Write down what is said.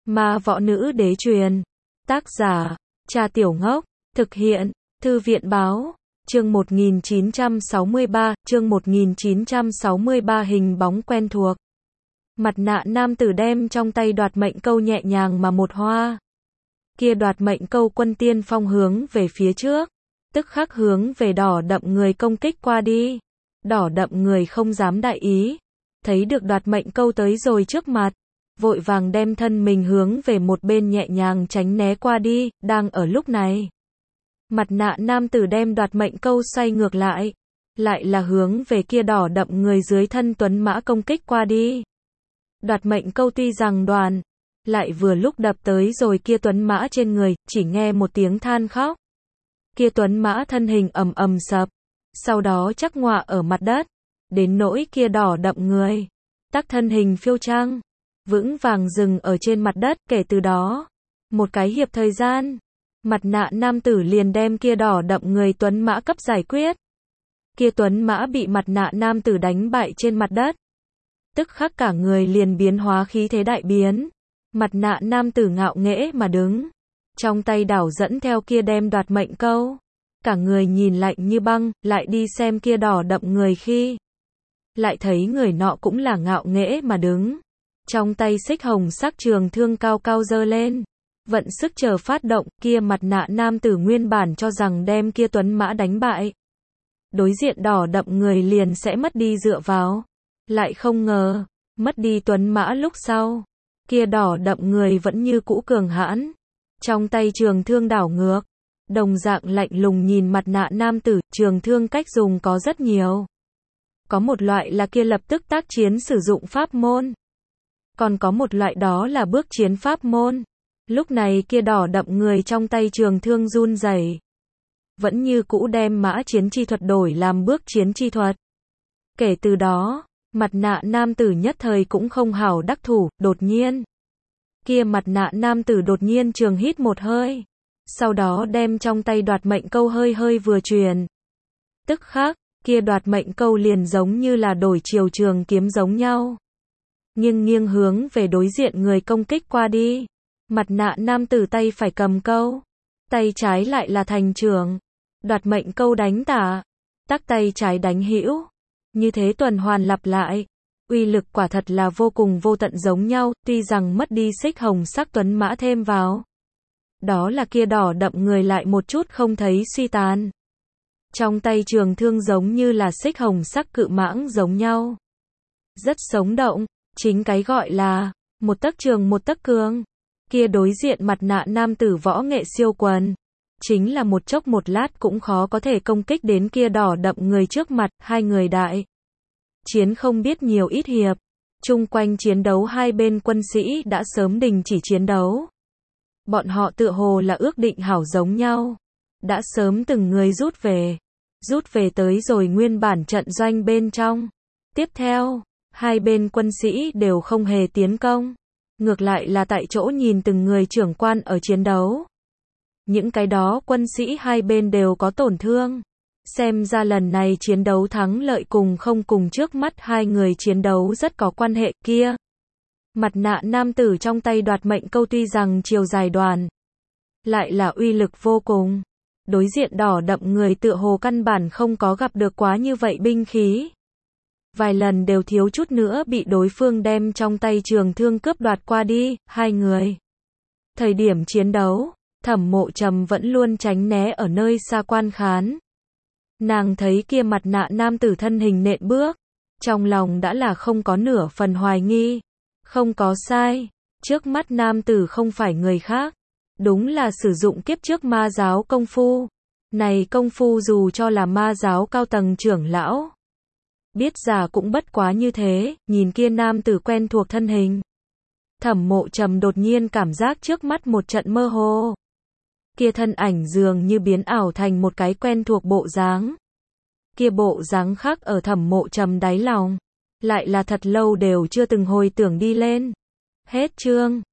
Ma võ nữ đế truyền. Tác giả, Cha Tiểu Ngốc. Thực hiện, Thư viện báo. Chương 1963, hình bóng quen thuộc. Mặt nạ nam tử đem trong tay đoạt mệnh câu nhẹ nhàng mà một hoa. Kia đoạt mệnh câu quân tiên phong hướng về phía trước, tức khắc hướng về đỏ đậm người công kích qua đi. Đỏ đậm người không dám đại ý, thấy được đoạt mệnh câu tới rồi trước mặt, vội vàng đem thân mình hướng về một bên nhẹ nhàng tránh né qua đi. Đang ở lúc này, mặt nạ nam tử đem đoạt mệnh câu xoay ngược lại là hướng về kia đỏ đậm người dưới thân tuấn mã công kích qua đi. Đoạt mệnh câu tuy rằng đoàn, lại vừa lúc đập tới rồi kia tuấn mã trên người, chỉ nghe một tiếng than khóc. Kia tuấn mã thân hình ầm ầm sập, sau đó chắc ngọa ở mặt đất, đến nỗi kia đỏ đậm người, tắc thân hình phiêu trăng, vững vàng dừng ở trên mặt đất. Kể từ đó, một cái hiệp thời gian, mặt nạ nam tử liền đem kia đỏ đậm người tuấn mã cấp giải quyết. Kia tuấn mã bị mặt nạ nam tử đánh bại trên mặt đất, tức khắc cả người liền biến hóa, khí thế đại biến. Mặt nạ nam tử ngạo nghễ mà đứng, trong tay đảo dẫn theo kia đem đoạt mệnh câu, cả người nhìn lạnh như băng. Lại đi xem kia đỏ đậm người khi, lại thấy người nọ cũng là ngạo nghễ mà đứng, trong tay xích hồng sắc trường thương cao cao giơ lên, vận sức chờ phát động. Kia mặt nạ nam tử nguyên bản cho rằng đem kia tuấn mã đánh bại, đối diện đỏ đậm người liền sẽ mất đi dựa vào, lại không ngờ, mất đi tuấn mã lúc sau, kia đỏ đậm người vẫn như cũ cường hãn, trong tay trường thương đảo ngược, đồng dạng lạnh lùng nhìn mặt nạ nam tử. Trường thương cách dùng có rất nhiều, có một loại là kia lập tức tác chiến sử dụng pháp môn, còn có một loại đó là bước chiến pháp môn. Lúc này kia đỏ đậm người trong tay trường thương run rẩy, vẫn như cũ đem mã chiến chi thuật đổi làm bước chiến chi thuật. Kể từ đó, mặt nạ nam tử nhất thời cũng không hảo đắc thủ. Đột nhiên, kia mặt nạ nam tử đột nhiên trường hít một hơi, sau đó đem trong tay đoạt mệnh câu hơi hơi vừa truyền, tức khắc, kia đoạt mệnh câu liền giống như là đổi chiều trường kiếm giống nhau, nghiêng hướng về đối diện người công kích qua đi. Mặt nạ nam tử tay phải cầm câu, tay trái lại là thành trường, đoạt mệnh câu đánh tả, tắc tay trái đánh hữu, như thế tuần hoàn lặp lại, uy lực quả thật là vô cùng vô tận giống nhau. Tuy rằng mất đi xích hồng sắc tuấn mã thêm vào, đó là kia đỏ đậm người lại một chút không thấy suy tàn, trong tay trường thương giống như là xích hồng sắc cự mãng giống nhau, rất sống động. Chính cái gọi là một tấc trường một tấc cương. Kia đối diện mặt nạ nam tử võ nghệ siêu quần, chính là một chốc một lát cũng khó có thể công kích đến kia đỏ đậm người trước mặt. Hai người đại chiến không biết nhiều ít hiệp, chung quanh chiến đấu hai bên quân sĩ đã sớm đình chỉ chiến đấu. Bọn họ tựa hồ là ước định hảo giống nhau, đã sớm từng người rút về tới rồi nguyên bản trận doanh bên trong. Tiếp theo, hai bên quân sĩ đều không hề tiến công, ngược lại là tại chỗ nhìn từng người trưởng quan ở chiến đấu. Những cái đó quân sĩ hai bên đều có tổn thương, xem ra lần này chiến đấu thắng lợi cùng không cùng trước mắt hai người chiến đấu rất có quan hệ. Kia mặt nạ nam tử trong tay đoạt mệnh câu tuy rằng chiều dài đoàn, lại là uy lực vô cùng. Đối diện đỏ đậm người tựa hồ căn bản không có gặp được quá như vậy binh khí, vài lần đều thiếu chút nữa bị đối phương đem trong tay trường thương cướp đoạt qua đi. Hai người thời điểm chiến đấu, Thẩm Mộ Trầm vẫn luôn tránh né ở nơi xa quan khán. Nàng thấy kia mặt nạ nam tử thân hình nện bước, trong lòng đã là không có nửa phần hoài nghi. Không có sai, trước mắt nam tử không phải người khác, đúng là sử dụng kiếp trước ma giáo công phu. Này công phu dù cho là ma giáo cao tầng trưởng lão biết già cũng bất quá như thế. Nhìn kia nam tử quen thuộc thân hình, Thẩm Mộ Trầm đột nhiên cảm giác trước mắt một trận mơ hồ. Kia thân ảnh dường như biến ảo thành một cái quen thuộc bộ dáng. Kia bộ dáng khác ở Thẩm Mộ Trầm đáy lòng, lại là thật lâu đều chưa từng hồi tưởng đi lên. Hết chương.